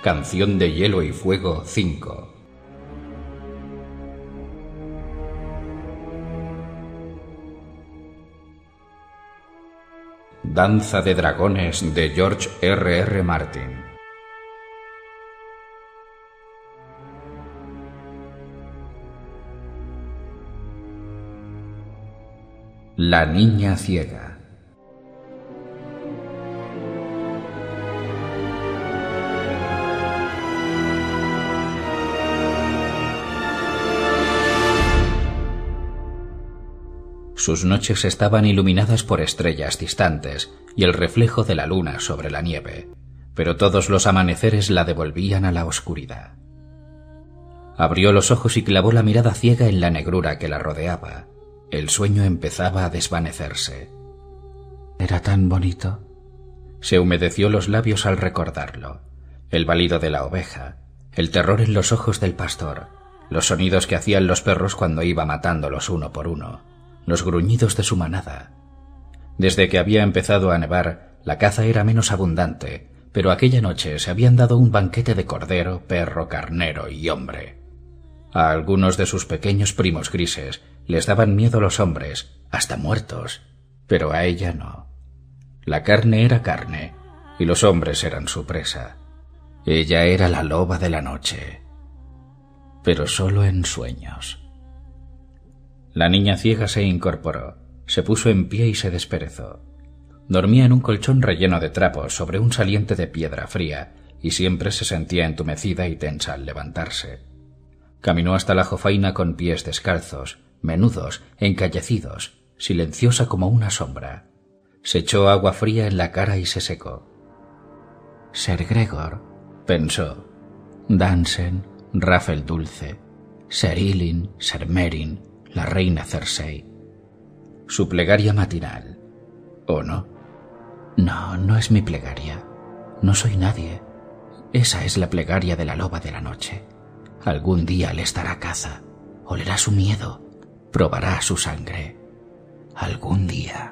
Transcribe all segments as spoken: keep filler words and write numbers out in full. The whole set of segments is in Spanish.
Canción de Hielo y Fuego cinco. Danza de Dragones de George R R Martin. La niña ciega. Sus noches estaban iluminadas por estrellas distantes y el reflejo de la luna sobre la nieve, pero todos los amaneceres la devolvían a la oscuridad. Abrió los ojos y clavó la mirada ciega en la negrura que la rodeaba. El sueño empezaba a desvanecerse. ¿Era tan bonito? Se humedeció los labios al recordarlo. El balido de la oveja, el terror en los ojos del pastor, los sonidos que hacían los perros cuando iba matándolos uno por uno, los gruñidos de su manada. Desde que había empezado a nevar, la caza era menos abundante, pero aquella noche se habían dado un banquete de cordero, perro, carnero y hombre. A algunos de sus pequeños primos grises les daban miedo los hombres, hasta muertos, pero a ella no. La carne era carne, y los hombres eran su presa. Ella era la loba de la noche, pero solo en sueños. La niña ciega se incorporó, se puso en pie y se desperezó. Dormía en un colchón relleno de trapos sobre un saliente de piedra fría y siempre se sentía entumecida y tensa al levantarse. Caminó hasta la jofaina con pies descalzos, menudos, encallecidos, silenciosa como una sombra. Se echó agua fría en la cara y se secó. Ser Gregor, pensó. Dansen, Raf el Dulce, Ser Ilin, Ser Merin, la reina Cersei. Su plegaria matinal. ¿O no? No, no es mi plegaria. No soy nadie. Esa es la plegaria de la loba de la noche. Algún día les dará caza. Olerá su miedo. Probará su sangre. Algún día.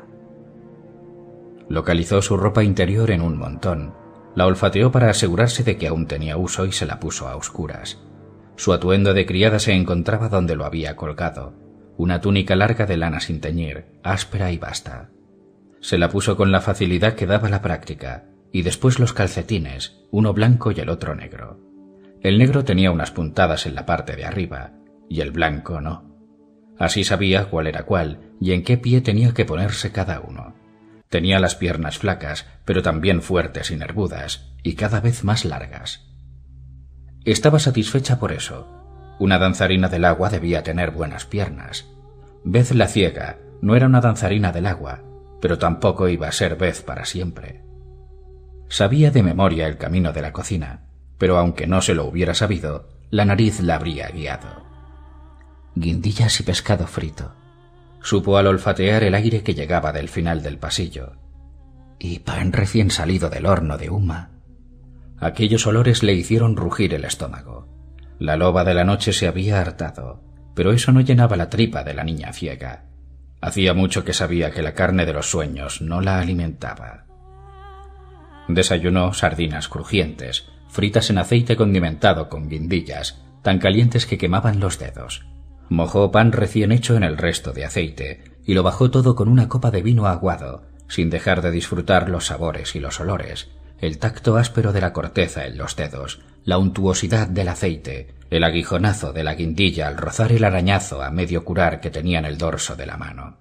Localizó su ropa interior en un montón. La olfateó para asegurarse de que aún tenía uso y se la puso a oscuras. Su atuendo de criada se encontraba donde lo había colgado. Una túnica larga de lana sin teñir, áspera y vasta. Se la puso con la facilidad que daba la práctica, y después los calcetines, uno blanco y el otro negro. El negro tenía unas puntadas en la parte de arriba, y el blanco no. Así sabía cuál era cuál, y en qué pie tenía que ponerse cada uno. Tenía las piernas flacas, pero también fuertes y nervudas, y cada vez más largas. Estaba satisfecha por eso. Una danzarina del agua debía tener buenas piernas. Beth la ciega no era una danzarina del agua, pero tampoco iba a ser Beth para siempre. Sabía de memoria el camino de la cocina, pero aunque no se lo hubiera sabido, la nariz la habría guiado. Guindillas y pescado frito. Supo al olfatear el aire que llegaba del final del pasillo. Y pan recién salido del horno de Uma. Aquellos olores le hicieron rugir el estómago. La loba de la noche se había hartado, pero eso no llenaba la tripa de la niña ciega. Hacía mucho que sabía que la carne de los sueños no la alimentaba. Desayunó sardinas crujientes, fritas en aceite condimentado con guindillas, tan calientes que quemaban los dedos. Mojó pan recién hecho en el resto de aceite y lo bajó todo con una copa de vino aguado, sin dejar de disfrutar los sabores y los olores, el tacto áspero de la corteza en los dedos, la untuosidad del aceite, el aguijonazo de la guindilla al rozar el arañazo a medio curar que tenía en el dorso de la mano.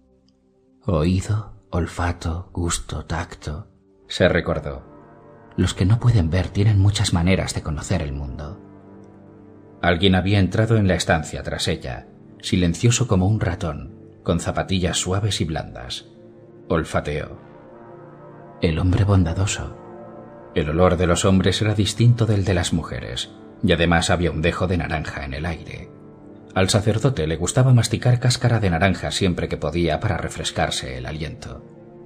Oído, olfato, gusto, tacto, se recordó. Los que no pueden ver tienen muchas maneras de conocer el mundo. Alguien había entrado en la estancia tras ella, silencioso como un ratón, con zapatillas suaves y blandas. Olfateó. El hombre bondadoso. El olor de los hombres era distinto del de las mujeres, y además había un dejo de naranja en el aire. Al sacerdote le gustaba masticar cáscara de naranja siempre que podía para refrescarse el aliento.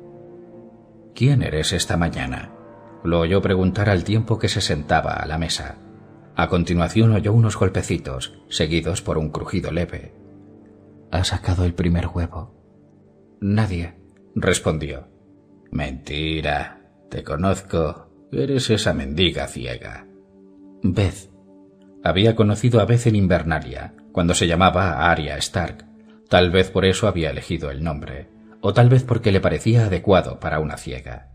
¿Quién eres esta mañana?, lo oyó preguntar al tiempo que se sentaba a la mesa. A continuación oyó unos golpecitos, seguidos por un crujido leve. «¿Ha sacado el primer huevo?» «Nadie», respondió. «Mentira, te conozco, eres esa mendiga ciega. Beth. Había conocido a Beth en Invernalia, cuando se llamaba Arya Stark. Tal vez por eso había elegido el nombre, o tal vez porque le parecía adecuado para una ciega.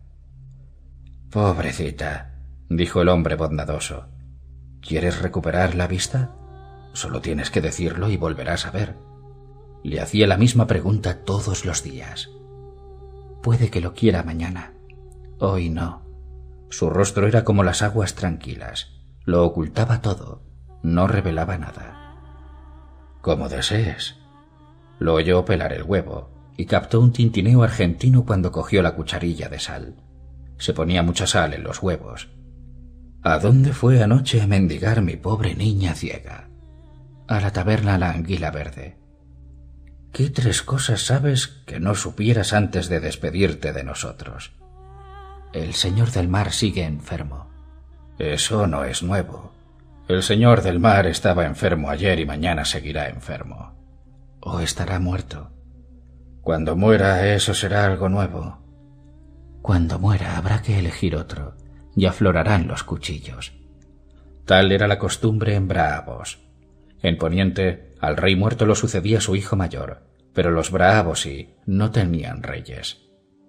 «Pobrecita», dijo el hombre bondadoso. «¿Quieres recuperar la vista? Solo tienes que decirlo y volverás a ver». Le hacía la misma pregunta todos los días. «Puede que lo quiera mañana. Hoy no». Su rostro era como las aguas tranquilas. Lo ocultaba todo. No revelaba nada. «Como desees». Lo oyó pelar el huevo y captó un tintineo argentino cuando cogió la cucharilla de sal. Se ponía mucha sal en los huevos. «¿A dónde fue anoche a mendigar mi pobre niña ciega?» «A la taberna La Anguila Verde». «¿Qué tres cosas sabes que no supieras antes de despedirte de nosotros?» «El señor del mar sigue enfermo». «Eso no es nuevo. El señor del mar estaba enfermo ayer y mañana seguirá enfermo». «O estará muerto». «Cuando muera, eso será algo nuevo». «Cuando muera habrá que elegir otro, y aflorarán los cuchillos». Tal era la costumbre en Braavos. En Poniente, al rey muerto lo sucedía su hijo mayor, pero los Braavosi no tenían reyes.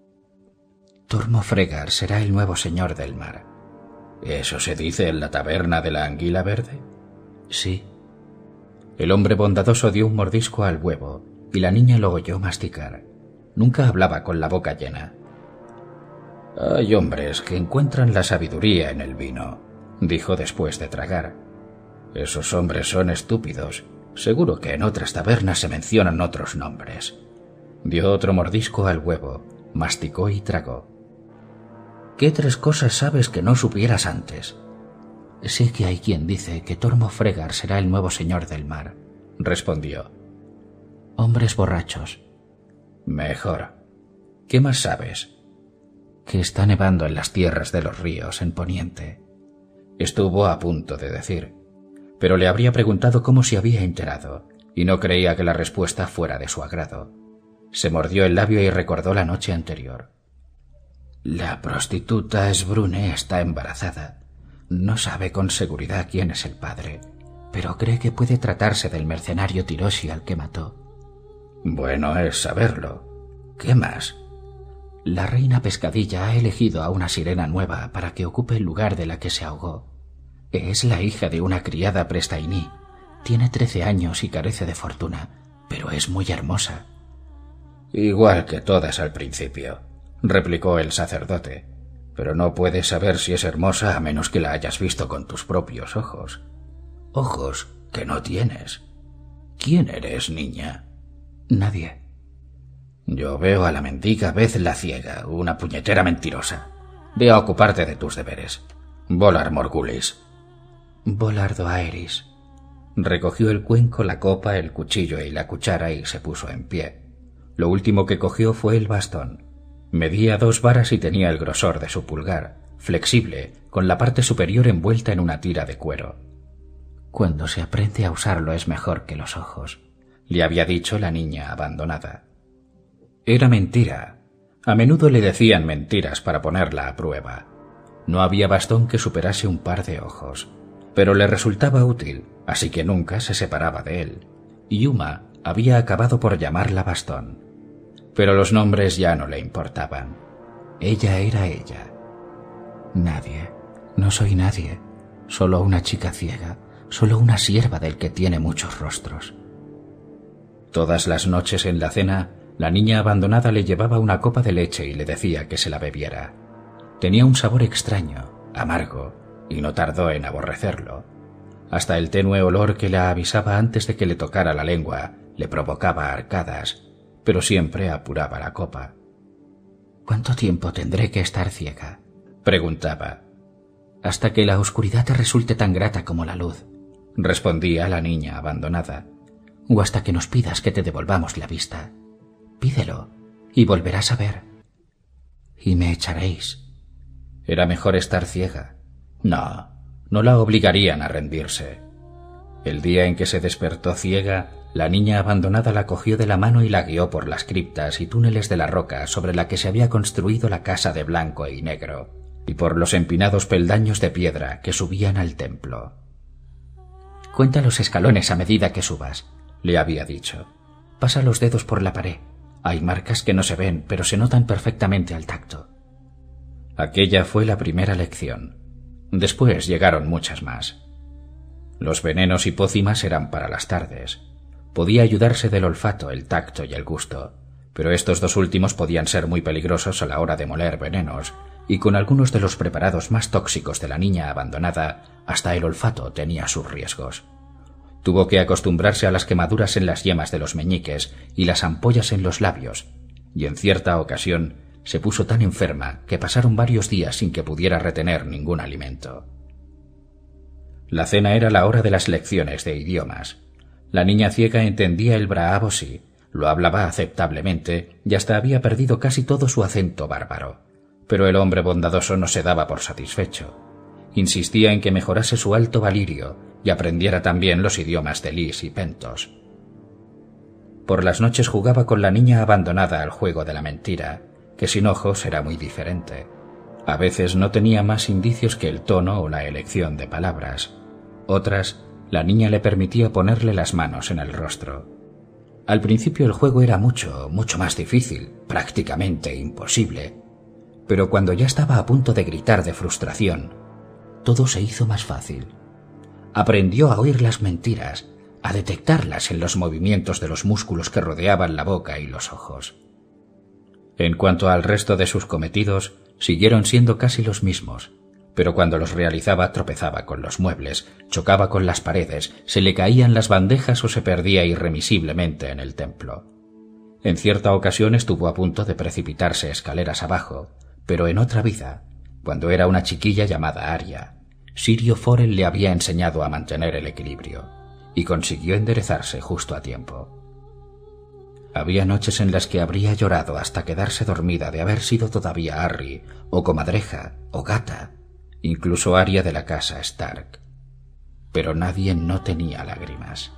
«Tormo Fregar será el nuevo señor del mar». «¿Eso se dice en la taberna de la Anguila Verde?» «Sí». El hombre bondadoso dio un mordisco al huevo, y la niña lo oyó masticar. Nunca hablaba con la boca llena. «Hay hombres que encuentran la sabiduría en el vino», dijo después de tragar. «Esos hombres son estúpidos. Seguro que en otras tabernas se mencionan otros nombres». Dio otro mordisco al huevo, masticó y tragó. «¿Qué tres cosas sabes que no supieras antes?» «Sé que hay quien dice que Tormo Fregar será el nuevo señor del mar», respondió. «Hombres borrachos». «Mejor. ¿Qué más sabes?» «Que está nevando en las tierras de los ríos en Poniente». Estuvo a punto de decir, pero le habría preguntado cómo se había enterado, y no creía que la respuesta fuera de su agrado. Se mordió el labio y recordó la noche anterior. «La prostituta Sbrune está embarazada. No sabe con seguridad quién es el padre, pero cree que puede tratarse del mercenario Tiroshi al que mató». «Bueno es saberlo. ¿Qué más?» «La reina Pescadilla ha elegido a una sirena nueva para que ocupe el lugar de la que se ahogó. Es la hija de una criada prestainí. Tiene trece años y carece de fortuna, pero es muy hermosa». «Igual que todas al principio», replicó el sacerdote. «Pero no puedes saber si es hermosa a menos que la hayas visto con tus propios ojos». «Ojos que no tienes». «¿Quién eres, niña?» «Nadie». «Yo veo a la mendiga Beth la ciega, una puñetera mentirosa. Ve a ocuparte de tus deberes. Volar Morgulis». «Volardo Aeris». Recogió el cuenco, la copa, el cuchillo y la cuchara y se puso en pie. Lo último que cogió fue el bastón. Medía dos varas y tenía el grosor de su pulgar, flexible, con la parte superior envuelta en una tira de cuero. «Cuando se aprende a usarlo es mejor que los ojos», le había dicho la niña abandonada. Era mentira. A menudo le decían mentiras para ponerla a prueba. No había bastón que superase un par de ojos, pero le resultaba útil, así que nunca se separaba de él. Yuma había acabado por llamarla bastón. Pero los nombres ya no le importaban. Ella era ella. «Nadie. No soy nadie. Solo una chica ciega. Solo una sierva del que tiene muchos rostros». Todas las noches en la cena, la niña abandonada le llevaba una copa de leche y le decía que se la bebiera. Tenía un sabor extraño, amargo, y no tardó en aborrecerlo. Hasta el tenue olor que la avisaba antes de que le tocara la lengua le provocaba arcadas, pero siempre apuraba la copa. «¿Cuánto tiempo tendré que estar ciega?», preguntaba. «Hasta que la oscuridad te resulte tan grata como la luz», respondía la niña abandonada. «O hasta que nos pidas que te devolvamos la vista. Pídelo, y volverás a ver. Y me echaréis». Era mejor estar ciega. No, no la obligarían a rendirse. El día en que se despertó ciega, la niña abandonada la cogió de la mano y la guió por las criptas y túneles de la roca sobre la que se había construido la casa de blanco y negro, y por los empinados peldaños de piedra que subían al templo. «Cuenta los escalones a medida que subas», le había dicho. «Pasa los dedos por la pared. Hay marcas que no se ven, pero se notan perfectamente al tacto». Aquella fue la primera lección. Después llegaron muchas más. Los venenos y pócimas eran para las tardes. Podía ayudarse del olfato, el tacto y el gusto, pero estos dos últimos podían ser muy peligrosos a la hora de moler venenos, y con algunos de los preparados más tóxicos de la niña abandonada, hasta el olfato tenía sus riesgos. Tuvo que acostumbrarse a las quemaduras en las yemas de los meñiques y las ampollas en los labios, y en cierta ocasión se puso tan enferma que pasaron varios días sin que pudiera retener ningún alimento. La cena era la hora de las lecciones de idiomas. La niña ciega entendía el braavosi, lo hablaba aceptablemente y hasta había perdido casi todo su acento bárbaro. Pero el hombre bondadoso no se daba por satisfecho. Insistía en que mejorase su alto valirio y aprendiera también los idiomas de lis y pentos. Por las noches jugaba con la niña abandonada al juego de la mentira, que sin ojos era muy diferente. A veces no tenía más indicios que el tono o la elección de palabras. Otras, la niña le permitía ponerle las manos en el rostro. Al principio el juego era mucho, mucho más difícil, prácticamente imposible. Pero cuando ya estaba a punto de gritar de frustración, todo se hizo más fácil. Aprendió a oír las mentiras, a detectarlas en los movimientos de los músculos que rodeaban la boca y los ojos. En cuanto al resto de sus cometidos, siguieron siendo casi los mismos, pero cuando los realizaba tropezaba con los muebles, chocaba con las paredes, se le caían las bandejas o se perdía irremisiblemente en el templo. En cierta ocasión estuvo a punto de precipitarse escaleras abajo, pero en otra vida, cuando era una chiquilla llamada Aria, Sirio Forel le había enseñado a mantener el equilibrio, y consiguió enderezarse justo a tiempo. Había noches en las que habría llorado hasta quedarse dormida de haber sido todavía Arri, o comadreja, o gata, incluso Aria de la casa Stark. Pero nadie no tenía lágrimas.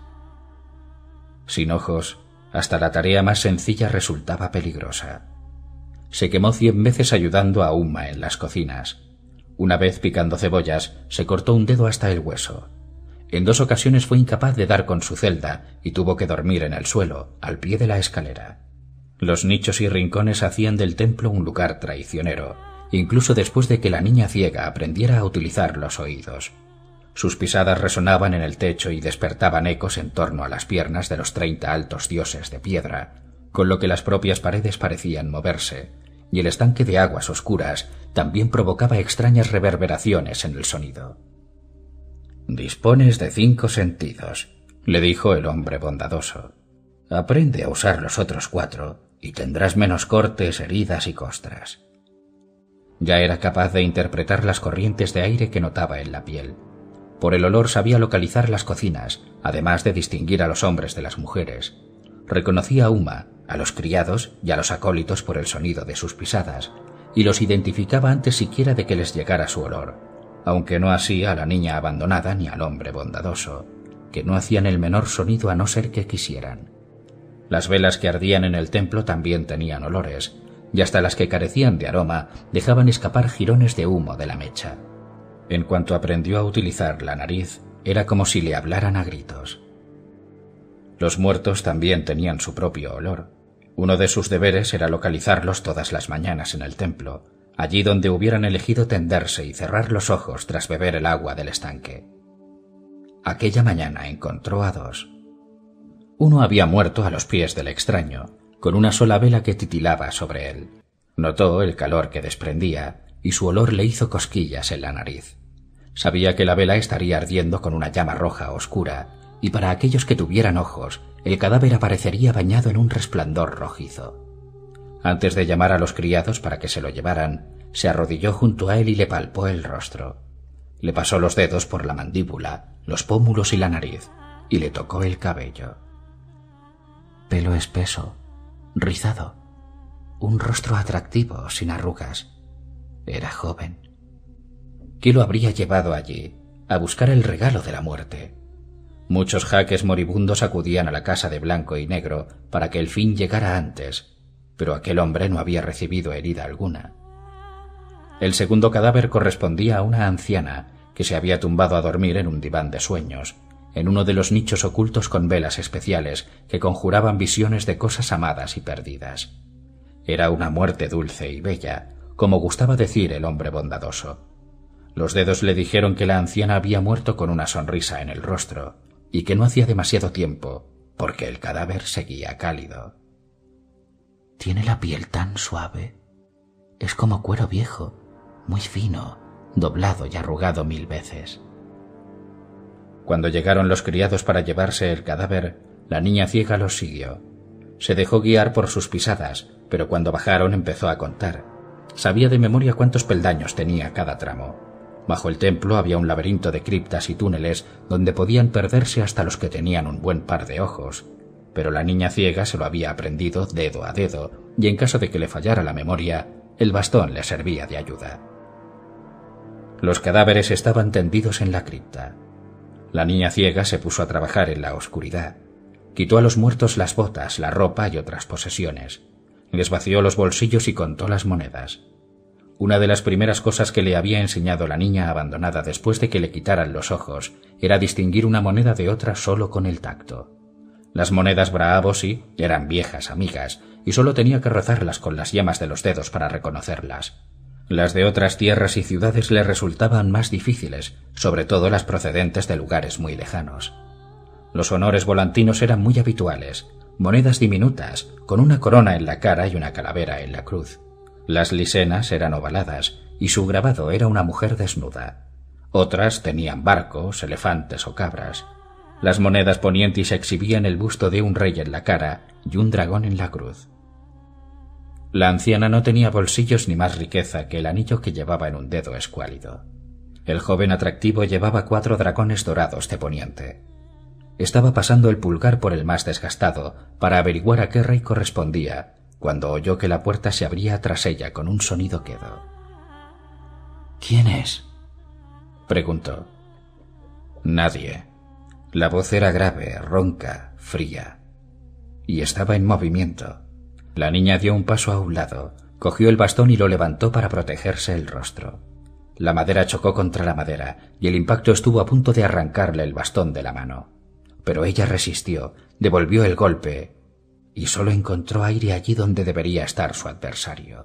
Sin ojos, hasta la tarea más sencilla resultaba peligrosa. Se quemó cien veces ayudando a Uma en las cocinas. Una vez picando cebollas, se cortó un dedo hasta el hueso. En dos ocasiones fue incapaz de dar con su celda y tuvo que dormir en el suelo, al pie de la escalera. Los nichos y rincones hacían del templo un lugar traicionero, incluso después de que la niña ciega aprendiera a utilizar los oídos. Sus pisadas resonaban en el techo y despertaban ecos en torno a las piernas de los treinta altos dioses de piedra, con lo que las propias paredes parecían moverse, y el estanque de aguas oscuras también provocaba extrañas reverberaciones en el sonido. «Dispones de cinco sentidos», le dijo el hombre bondadoso. «Aprende a usar los otros cuatro y tendrás menos cortes, heridas y costras». Ya era capaz de interpretar las corrientes de aire que notaba en la piel. Por el olor sabía localizar las cocinas, además de distinguir a los hombres de las mujeres. Reconocía a Uma, a los criados y a los acólitos por el sonido de sus pisadas, y los identificaba antes siquiera de que les llegara su olor, aunque no así a la niña abandonada ni al hombre bondadoso, que no hacían el menor sonido a no ser que quisieran. Las velas que ardían en el templo también tenían olores, y hasta las que carecían de aroma dejaban escapar jirones de humo de la mecha. En cuanto aprendió a utilizar la nariz, era como si le hablaran a gritos. Los muertos también tenían su propio olor. Uno de sus deberes era localizarlos todas las mañanas en el templo, allí donde hubieran elegido tenderse y cerrar los ojos tras beber el agua del estanque. Aquella mañana encontró a dos. Uno había muerto a los pies del extraño, con una sola vela que titilaba sobre él. Notó el calor que desprendía y su olor le hizo cosquillas en la nariz. Sabía que la vela estaría ardiendo con una llama roja oscura, y para aquellos que tuvieran ojos, el cadáver aparecería bañado en un resplandor rojizo. Antes de llamar a los criados para que se lo llevaran, se arrodilló junto a él y le palpó el rostro. Le pasó los dedos por la mandíbula, los pómulos y la nariz, y le tocó el cabello. Pelo espeso, rizado, un rostro atractivo, sin arrugas. Era joven. ¿Qué lo habría llevado allí, a buscar el regalo de la muerte? Muchos jaques moribundos acudían a la casa de blanco y negro para que el fin llegara antes, pero aquel hombre no había recibido herida alguna. El segundo cadáver correspondía a una anciana que se había tumbado a dormir en un diván de sueños, en uno de los nichos ocultos con velas especiales que conjuraban visiones de cosas amadas y perdidas. Era una muerte dulce y bella, como gustaba decir el hombre bondadoso. Los dedos le dijeron que la anciana había muerto con una sonrisa en el rostro y que no hacía demasiado tiempo, porque el cadáver seguía cálido. Tiene la piel tan suave. Es como cuero viejo, muy fino, doblado y arrugado mil veces. Cuando llegaron los criados para llevarse el cadáver, la niña ciega los siguió. Se dejó guiar por sus pisadas, pero cuando bajaron empezó a contar. Sabía de memoria cuántos peldaños tenía cada tramo. Bajo el templo había un laberinto de criptas y túneles donde podían perderse hasta los que tenían un buen par de ojos, pero la niña ciega se lo había aprendido dedo a dedo, y en caso de que le fallara la memoria, el bastón le servía de ayuda. Los cadáveres estaban tendidos en la cripta. La niña ciega se puso a trabajar en la oscuridad. Quitó a los muertos las botas, la ropa y otras posesiones. Les vació los bolsillos y contó las monedas. Una de las primeras cosas que le había enseñado la niña abandonada después de que le quitaran los ojos era distinguir una moneda de otra solo con el tacto. Las monedas Braavosi eran viejas amigas y solo tenía que rozarlas con las yemas de los dedos para reconocerlas. Las de otras tierras y ciudades le resultaban más difíciles, sobre todo las procedentes de lugares muy lejanos. Los honores volantinos eran muy habituales, monedas diminutas, con una corona en la cara y una calavera en la cruz. Las lisenas eran ovaladas y su grabado era una mujer desnuda. Otras tenían barcos, elefantes o cabras. Las monedas ponientis exhibían el busto de un rey en la cara y un dragón en la cruz. La anciana no tenía bolsillos ni más riqueza que el anillo que llevaba en un dedo escuálido. El joven atractivo llevaba cuatro dragones dorados de poniente. Estaba pasando el pulgar por el más desgastado para averiguar a qué rey correspondía, cuando oyó que la puerta se abría tras ella con un sonido quedo. ¿Quién es?, preguntó. Nadie. La voz era grave, ronca, fría. Y estaba en movimiento. La niña dio un paso a un lado, cogió el bastón y lo levantó para protegerse el rostro. La madera chocó contra la madera y el impacto estuvo a punto de arrancarle el bastón de la mano. Pero ella resistió, devolvió el golpe y solo encontró aire allí donde debería estar su adversario.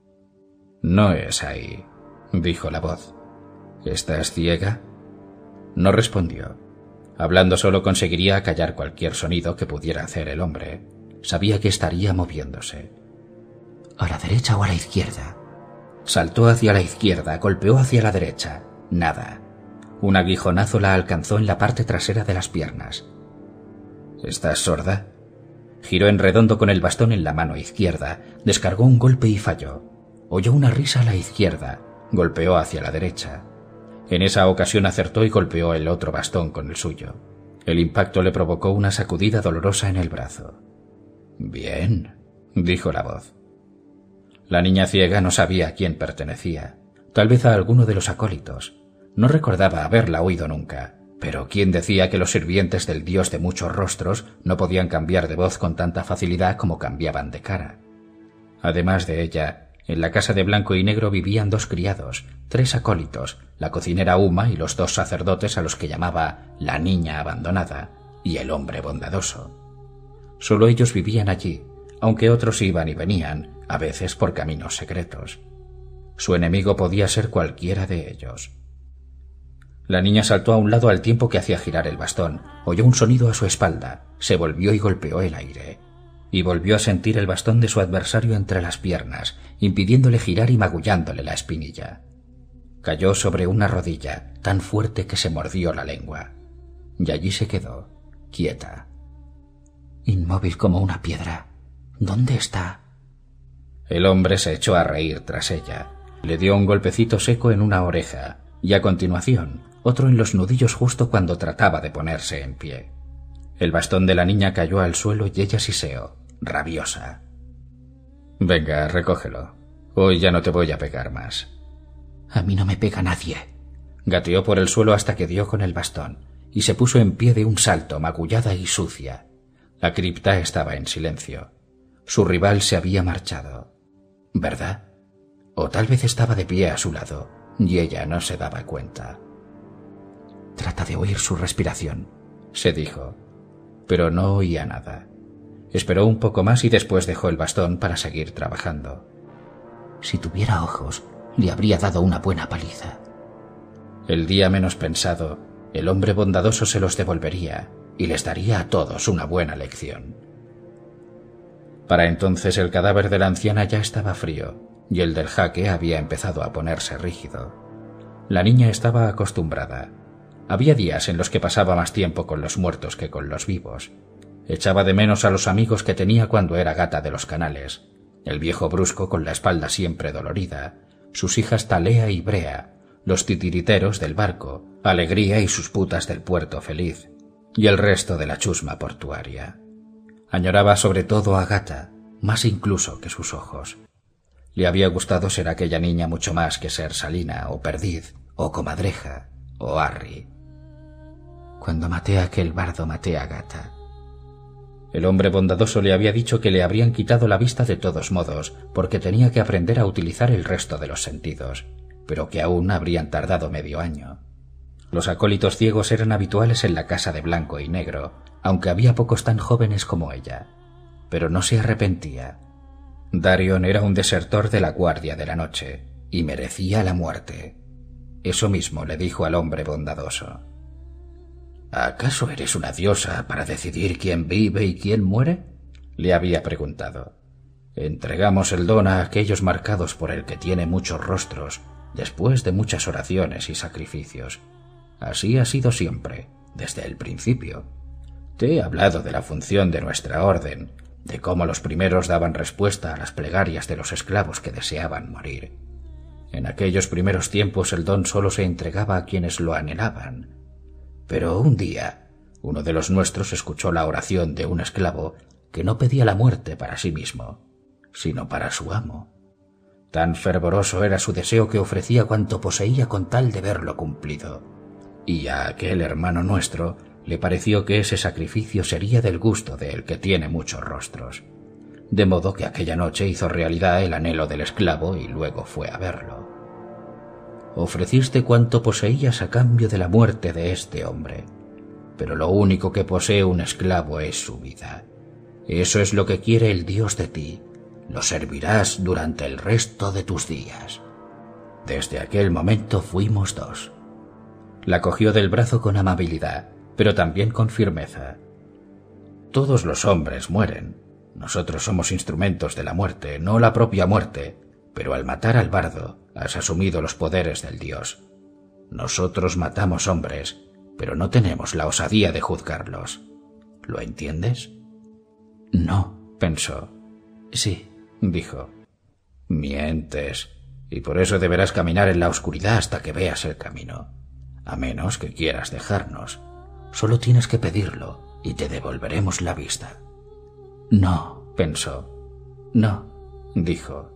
«No es ahí», dijo la voz. «¿Estás ciega?» No respondió. Hablando solo conseguiría acallar cualquier sonido que pudiera hacer el hombre. Sabía que estaría moviéndose. ¿A la derecha o a la izquierda? Saltó hacia la izquierda, golpeó hacia la derecha. Nada. Un aguijonazo la alcanzó en la parte trasera de las piernas. ¿Estás sorda? Giró en redondo con el bastón en la mano izquierda, descargó un golpe y falló. Oyó una risa a la izquierda, golpeó hacia la derecha. En esa ocasión acertó y golpeó el otro bastón con el suyo. El impacto le provocó una sacudida dolorosa en el brazo. «Bien», dijo la voz. La niña ciega no sabía a quién pertenecía, tal vez a alguno de los acólitos. No recordaba haberla oído nunca, pero ¿quién decía que los sirvientes del dios de muchos rostros no podían cambiar de voz con tanta facilidad como cambiaban de cara? Además de ella, en la casa de blanco y negro vivían dos criados, tres acólitos, la cocinera Uma y los dos sacerdotes a los que llamaba la niña abandonada y el hombre bondadoso. Solo ellos vivían allí, aunque otros iban y venían, a veces por caminos secretos. Su enemigo podía ser cualquiera de ellos. La niña saltó a un lado al tiempo que hacía girar el bastón, oyó un sonido a su espalda, se volvió y golpeó el aire. Y volvió a sentir el bastón de su adversario entre las piernas, impidiéndole girar y magullándole la espinilla. Cayó sobre una rodilla, tan fuerte que se mordió la lengua. Y allí se quedó, quieta. Inmóvil como una piedra. ¿Dónde está? El hombre se echó a reír tras ella. Le dio un golpecito seco en una oreja y a continuación otro en los nudillos justo cuando trataba de ponerse en pie. El bastón de la niña cayó al suelo y ella siseó, rabiosa. «Venga, recógelo. Hoy ya no te voy a pegar más». «A mí no me pega nadie». Gateó por el suelo hasta que dio con el bastón y se puso en pie de un salto, magullada y sucia. La cripta estaba en silencio. Su rival se había marchado. ¿Verdad? O tal vez estaba de pie a su lado, y ella no se daba cuenta. «Trata de oír su respiración», se dijo, pero no oía nada. Esperó un poco más y después dejó el bastón para seguir trabajando. «Si tuviera ojos, le habría dado una buena paliza». El día menos pensado, el hombre bondadoso se los devolvería y les daría a todos una buena lección. Para entonces el cadáver de la anciana ya estaba frío y el del jaque había empezado a ponerse rígido. La niña estaba acostumbrada. Había días en los que pasaba más tiempo con los muertos que con los vivos. Echaba de menos a los amigos que tenía cuando era gata de los canales, el viejo brusco con la espalda siempre dolorida, sus hijas Talea y Brea, los titiriteros del barco, Alegría y sus putas del puerto feliz, y el resto de la chusma portuaria. Añoraba sobre todo a Gata, más incluso que sus ojos. Le había gustado ser aquella niña mucho más que ser Salina o Perdiz o Comadreja o Arri. Cuando maté a aquel bardo maté a Gata. El hombre bondadoso le había dicho que le habrían quitado la vista de todos modos porque tenía que aprender a utilizar el resto de los sentidos, pero que aún habrían tardado medio año. Los acólitos ciegos eran habituales en la casa de blanco y negro, aunque había pocos tan jóvenes como ella. Pero no se arrepentía. Darion era un desertor de la Guardia de la Noche y merecía la muerte. Eso mismo le dijo al hombre bondadoso. «¿Acaso eres una diosa para decidir quién vive y quién muere?», le había preguntado. «Entregamos el don a aquellos marcados por el que tiene muchos rostros, después de muchas oraciones y sacrificios. Así ha sido siempre, desde el principio. Te he hablado de la función de nuestra orden, de cómo los primeros daban respuesta a las plegarias de los esclavos que deseaban morir. En aquellos primeros tiempos el don solo se entregaba a quienes lo anhelaban. Pero un día, uno de los nuestros escuchó la oración de un esclavo que no pedía la muerte para sí mismo, sino para su amo. Tan fervoroso era su deseo que ofrecía cuanto poseía con tal de verlo cumplido. Y a aquel hermano nuestro le pareció que ese sacrificio sería del gusto del que tiene muchos rostros. De modo que aquella noche hizo realidad el anhelo del esclavo y luego fue a verlo. Ofreciste cuanto poseías a cambio de la muerte de este hombre, pero lo único que posee un esclavo es su vida. Eso es lo que quiere el Dios de ti. Lo servirás durante el resto de tus días. Desde aquel momento fuimos dos». La cogió del brazo con amabilidad, pero también con firmeza. «Todos los hombres mueren. Nosotros somos instrumentos de la muerte, no la propia muerte, pero al matar al bardo has asumido los poderes del dios. Nosotros matamos hombres, pero no tenemos la osadía de juzgarlos. ¿Lo entiendes?» «No», pensó. «Sí», dijo. «Mientes, y por eso deberás caminar en la oscuridad hasta que veas el camino. A menos que quieras dejarnos. Solo tienes que pedirlo y te devolveremos la vista». «No», pensó. «No», dijo.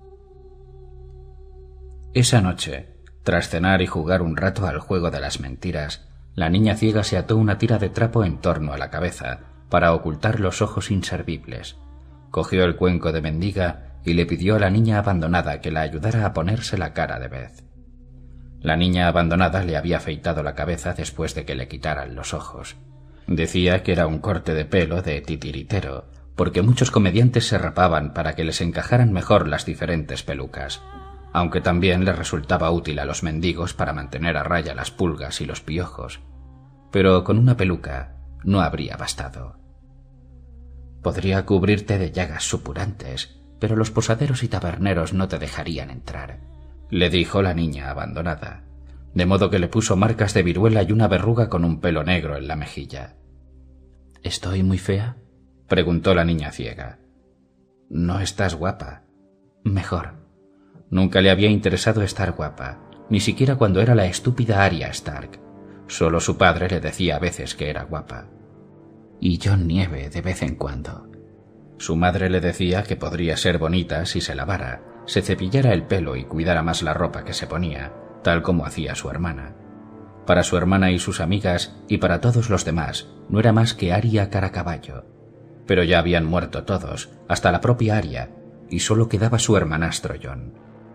Esa noche, tras cenar y jugar un rato al juego de las mentiras, la niña ciega se ató una tira de trapo en torno a la cabeza para ocultar los ojos inservibles. Cogió el cuenco de mendiga y le pidió a la niña abandonada que la ayudara a ponerse la cara de vez. La niña abandonada le había afeitado la cabeza después de que le quitaran los ojos. Decía que era un corte de pelo de titiritero, porque muchos comediantes se rapaban para que les encajaran mejor las diferentes pelucas, aunque también les resultaba útil a los mendigos para mantener a raya las pulgas y los piojos. Pero con una peluca no habría bastado. Podría cubrirte de llagas supurantes, pero los posaderos y taberneros no te dejarían entrar, le dijo la niña abandonada, de modo que le puso marcas de viruela y una verruga con un pelo negro en la mejilla. ¿Estoy muy fea?, preguntó la niña ciega. «No estás guapa». «Mejor». Nunca le había interesado estar guapa, ni siquiera cuando era la estúpida Arya Stark. Solo su padre le decía a veces que era guapa. Y Jon Nieve de vez en cuando. Su madre le decía que podría ser bonita si se lavara, se cepillara el pelo y cuidara más la ropa que se ponía, tal como hacía su hermana. Para su hermana y sus amigas, y para todos los demás, no era más que Arya Caracaballo. Pero ya habían muerto todos, hasta la propia Arya, y solo quedaba su hermanastro Jon.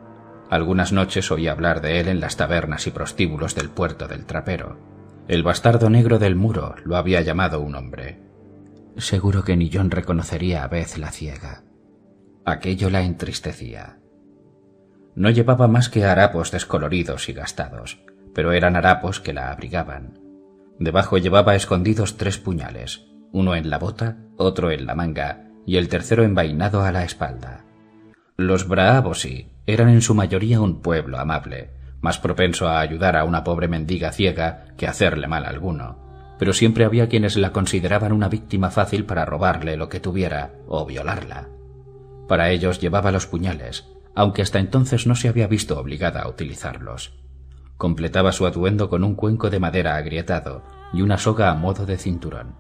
Algunas noches oía hablar de él en las tabernas y prostíbulos del puerto del Trapero. El bastardo negro del muro lo había llamado un hombre. Seguro que ni John reconocería a Beth la ciega. Aquello la entristecía. No llevaba más que harapos descoloridos y gastados, pero eran harapos que la abrigaban. Debajo llevaba escondidos tres puñales, uno en la bota, otro en la manga y el tercero envainado a la espalda. Los Braavosi eran en su mayoría un pueblo amable, más propenso a ayudar a una pobre mendiga ciega que a hacerle mal alguno, pero siempre había quienes la consideraban una víctima fácil para robarle lo que tuviera o violarla. Para ellos llevaba los puñales, aunque hasta entonces no se había visto obligada a utilizarlos. Completaba su atuendo con un cuenco de madera agrietado y una soga a modo de cinturón.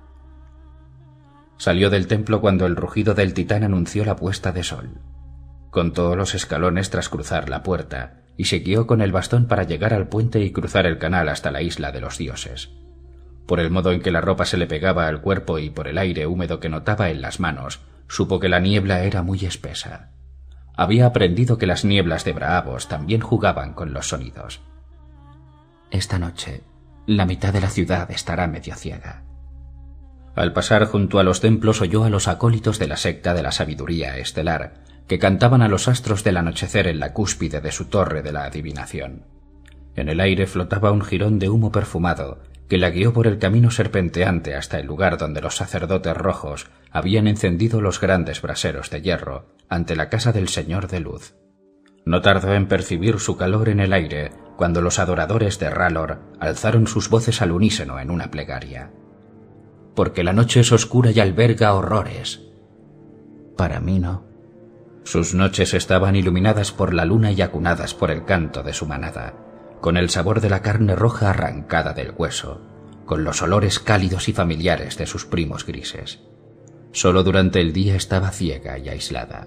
Salió del templo cuando el rugido del titán anunció la puesta de sol. Contó los escalones tras cruzar la puerta y se guió con el bastón para llegar al puente y cruzar el canal hasta la isla de los dioses. Por el modo en que la ropa se le pegaba al cuerpo y por el aire húmedo que notaba en las manos, supo que la niebla era muy espesa. Había aprendido que las nieblas de Braavos también jugaban con los sonidos. Esta noche, la mitad de la ciudad estará medio ciega. Al pasar junto a los templos oyó a los acólitos de la secta de la sabiduría estelar, que cantaban a los astros del anochecer en la cúspide de su torre de la adivinación. En el aire flotaba un jirón de humo perfumado que la guió por el camino serpenteante hasta el lugar donde los sacerdotes rojos habían encendido los grandes braseros de hierro ante la casa del Señor de Luz. No tardó en percibir su calor en el aire cuando los adoradores de R'hllor alzaron sus voces al unísono en una plegaria. «Porque la noche es oscura y alberga horrores». Para mí no. Sus noches estaban iluminadas por la luna y acunadas por el canto de su manada, con el sabor de la carne roja arrancada del hueso, con los olores cálidos y familiares de sus primos grises. Solo durante el día estaba ciega y aislada.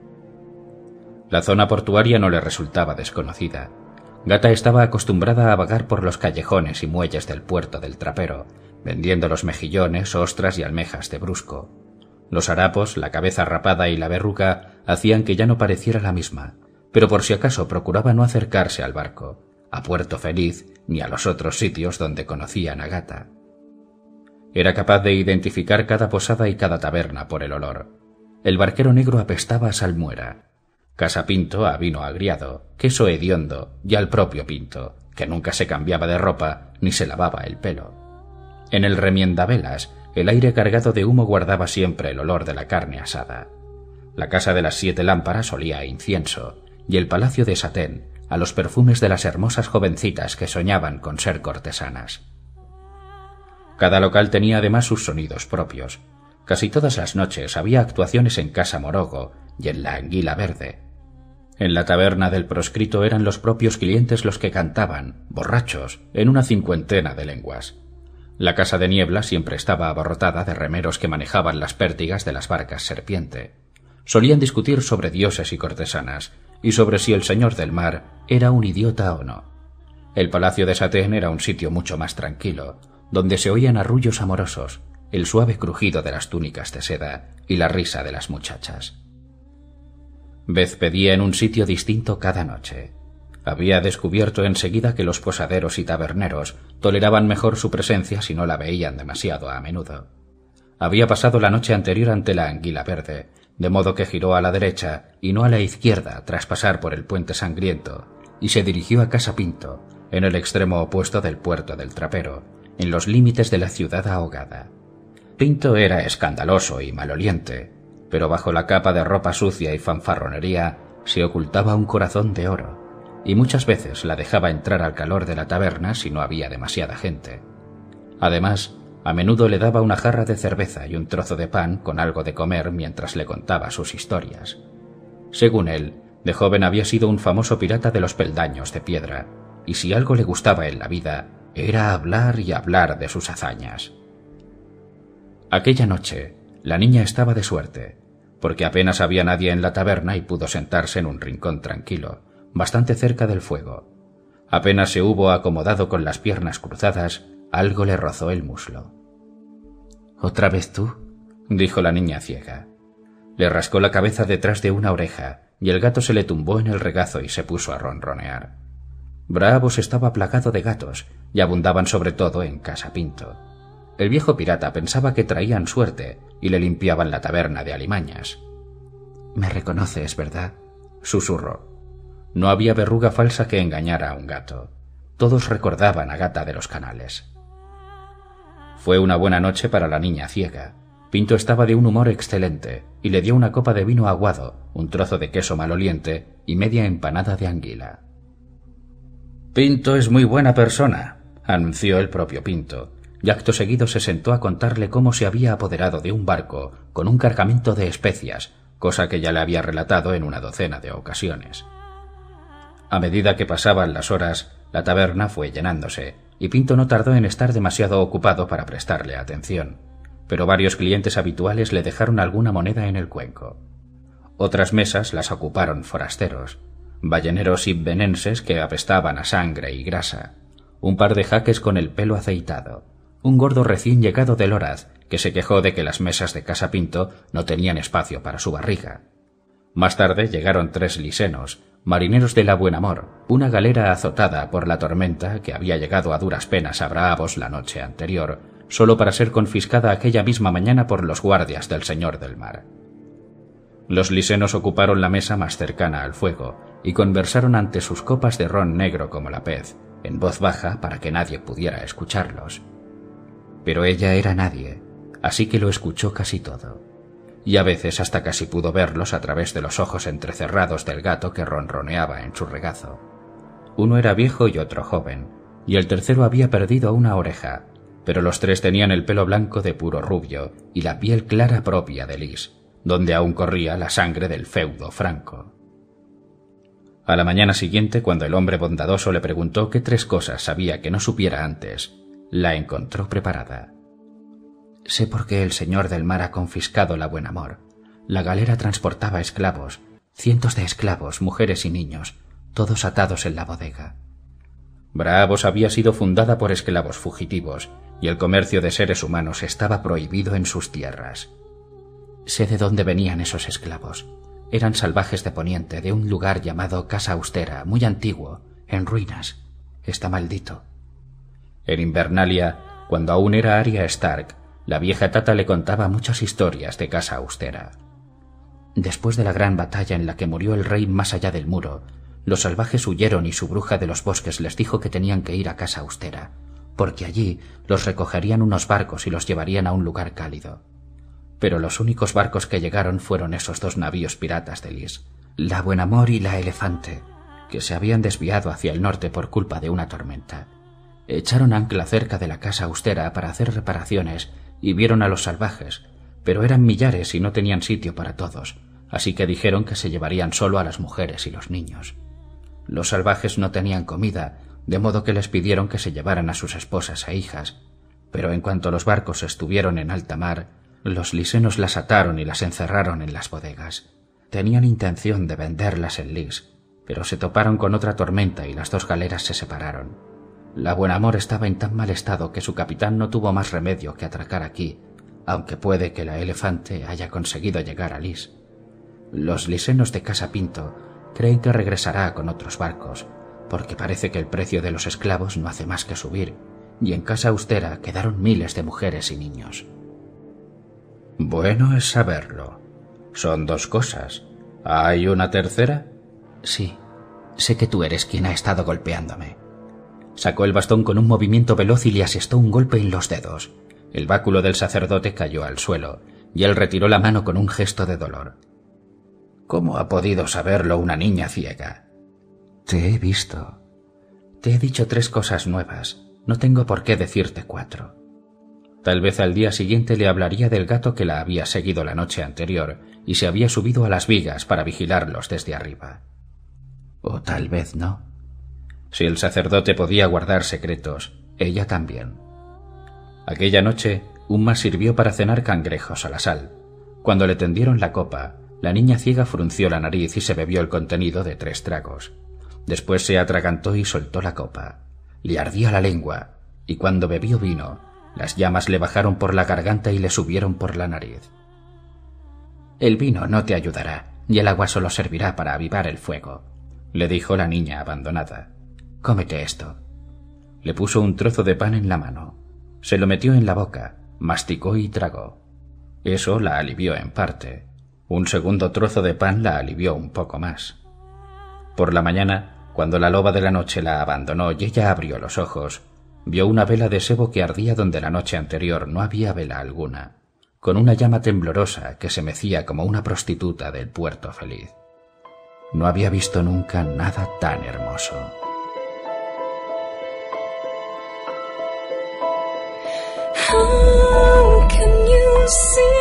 La zona portuaria no le resultaba desconocida. Gata estaba acostumbrada a vagar por los callejones y muelles del puerto del Trapero, vendiendo los mejillones, ostras y almejas de Brusco. Los harapos, la cabeza rapada y la verruga hacían que ya no pareciera la misma, pero por si acaso procuraba no acercarse al barco, a Puerto Feliz ni a los otros sitios donde conocían a Gata. Era capaz de identificar cada posada y cada taberna por el olor. El barquero negro apestaba a salmuera, Casa Pinto a vino agriado, queso hediondo y al propio Pinto, que nunca se cambiaba de ropa ni se lavaba el pelo. En el remiendavelas, el aire cargado de humo guardaba siempre el olor de la carne asada. La casa de las siete lámparas olía a incienso, y el palacio de Satén a los perfumes de las hermosas jovencitas que soñaban con ser cortesanas. Cada local tenía además sus sonidos propios. Casi todas las noches había actuaciones en Casa Morogo y en la Anguila Verde. En la taberna del proscrito eran los propios clientes los que cantaban, borrachos, en una cincuentena de lenguas. La casa de niebla siempre estaba abarrotada de remeros que manejaban las pértigas de las barcas serpiente. Solían discutir sobre dioses y cortesanas, y sobre si el señor del mar era un idiota o no. El palacio de Satén era un sitio mucho más tranquilo, donde se oían arrullos amorosos, el suave crujido de las túnicas de seda y la risa de las muchachas. Beth pedía en un sitio distinto cada noche. Había descubierto enseguida que los posaderos y taberneros toleraban mejor su presencia si no la veían demasiado a menudo. Había pasado la noche anterior ante la Anguila Verde, de modo que giró a la derecha y no a la izquierda tras pasar por el puente sangriento, y se dirigió a Casa Pinto, en el extremo opuesto del puerto del Trapero, en los límites de la ciudad ahogada. Pinto era escandaloso y maloliente, pero bajo la capa de ropa sucia y fanfarronería se ocultaba un corazón de oro, y muchas veces la dejaba entrar al calor de la taberna si no había demasiada gente. Además, a menudo le daba una jarra de cerveza y un trozo de pan con algo de comer mientras le contaba sus historias. Según él, de joven había sido un famoso pirata de los peldaños de piedra, y si algo le gustaba en la vida, era hablar y hablar de sus hazañas. Aquella noche, la niña estaba de suerte, porque apenas había nadie en la taberna y pudo sentarse en un rincón tranquilo, bastante cerca del fuego. Apenas se hubo acomodado con las piernas cruzadas, algo le rozó el muslo. ¿Otra vez tú?, dijo la niña ciega. Le rascó la cabeza detrás de una oreja y el gato se le tumbó en el regazo y se puso a ronronear. Braavos estaba plagado de gatos, y abundaban sobre todo en Casa Pinto. El viejo pirata pensaba que traían suerte y le limpiaban la taberna de alimañas. «Me reconoces, ¿verdad?», susurró. No había verruga falsa que engañara a un gato. Todos recordaban a Gata de los Canales. Fue una buena noche para la niña ciega. Pinto estaba de un humor excelente y le dio una copa de vino aguado, un trozo de queso maloliente y media empanada de anguila. «Pinto es muy buena persona», anunció el propio Pinto, y acto seguido se sentó a contarle cómo se había apoderado de un barco con un cargamento de especias, cosa que ya le había relatado en una docena de ocasiones. A medida que pasaban las horas, la taberna fue llenándose, y Pinto no tardó en estar demasiado ocupado para prestarle atención, pero varios clientes habituales le dejaron alguna moneda en el cuenco. Otras mesas las ocuparon forasteros, balleneros ibbenenses que apestaban a sangre y grasa, un par de jaques con el pelo aceitado, un gordo recién llegado de Loraz que se quejó de que las mesas de Casa Pinto no tenían espacio para su barriga. Más tarde llegaron tres lisenos, marineros de la Buenamor, una galera azotada por la tormenta que había llegado a duras penas a Braavos la noche anterior, solo para ser confiscada aquella misma mañana por los guardias del Señor del Mar. Los lisenos ocuparon la mesa más cercana al fuego y conversaron ante sus copas de ron negro como la pez, en voz baja para que nadie pudiera escucharlos. Pero ella era nadie, así que lo escuchó casi todo, y a veces hasta casi pudo verlos a través de los ojos entrecerrados del gato que ronroneaba en su regazo. Uno era viejo y otro joven, y el tercero había perdido una oreja, pero los tres tenían el pelo blanco de puro rubio y la piel clara propia de Lis, donde aún corría la sangre del feudo franco. A la mañana siguiente, cuando el hombre bondadoso le preguntó qué tres cosas sabía que no supiera antes, la encontró preparada. «Sé por qué el Señor del Mar ha confiscado la Buenamor. La galera transportaba esclavos, cientos de esclavos, mujeres y niños, todos atados en la bodega». Braavos había sido fundada por esclavos fugitivos, y el comercio de seres humanos estaba prohibido en sus tierras. «Sé de dónde venían esos esclavos. Eran salvajes de Poniente, de un lugar llamado Casa Austera, muy antiguo, en ruinas. Está maldito». En Invernalia, cuando aún era Arya Stark, la vieja Tata le contaba muchas historias de Casa Austera. Después de la gran batalla en la que murió el rey más allá del muro, los salvajes huyeron y su bruja de los bosques les dijo que tenían que ir a Casa Austera, porque allí los recogerían unos barcos y los llevarían a un lugar cálido. Pero los únicos barcos que llegaron fueron esos dos navíos piratas de Lis, la Buenamor y la Elefante, que se habían desviado hacia el norte por culpa de una tormenta. Echaron ancla cerca de la Casa Austera para hacer reparaciones y vieron a los salvajes, pero eran millares y no tenían sitio para todos, así que dijeron que se llevarían solo a las mujeres y los niños. Los salvajes no tenían comida, de modo que les pidieron que se llevaran a sus esposas e hijas, pero en cuanto los barcos estuvieron en alta mar, los lisenos las ataron y las encerraron en las bodegas. Tenían intención de venderlas en Lis, pero se toparon con otra tormenta y las dos galeras se separaron. La Buenamor estaba en tan mal estado que su capitán no tuvo más remedio que atracar aquí, aunque puede que la Elefante haya conseguido llegar a Lis. Los lisenos de Casa Pinto creen que regresará con otros barcos, porque parece que el precio de los esclavos no hace más que subir, y en Casa Austera quedaron miles de mujeres y niños. Bueno es saberlo. Son dos cosas. ¿Hay una tercera? Sí, sé que tú eres quien ha estado golpeándome. Sacó el bastón con un movimiento veloz y le asestó un golpe en los dedos. El báculo del sacerdote cayó al suelo, y él retiró la mano con un gesto de dolor. ¿Cómo ha podido saberlo una niña ciega? Te he visto. Te he dicho tres cosas nuevas. No tengo por qué decirte cuatro. Tal vez al día siguiente le hablaría del gato que la había seguido la noche anterior y se había subido a las vigas para vigilarlos desde arriba. O tal vez no. Si el sacerdote podía guardar secretos, ella también. Aquella noche, Uma sirvió para cenar cangrejos a la sal. Cuando le tendieron la copa, la niña ciega frunció la nariz y se bebió el contenido de tres tragos. Después se atragantó y soltó la copa. Le ardía la lengua, y cuando bebió vino, las llamas le bajaron por la garganta y le subieron por la nariz. El vino no te ayudará, y el agua solo servirá para avivar el fuego, le dijo la niña abandonada. Cómete esto. Le puso un trozo de pan en la mano. Se lo metió en la boca, masticó y tragó. Eso la alivió en parte. Un segundo trozo de pan la alivió un poco más. Por la mañana, cuando la loba de la noche la abandonó y ella abrió los ojos, vio una vela de sebo que ardía donde la noche anterior no había vela alguna, con una llama temblorosa que se mecía como una prostituta del puerto feliz. No había visto nunca nada tan hermoso. How can you see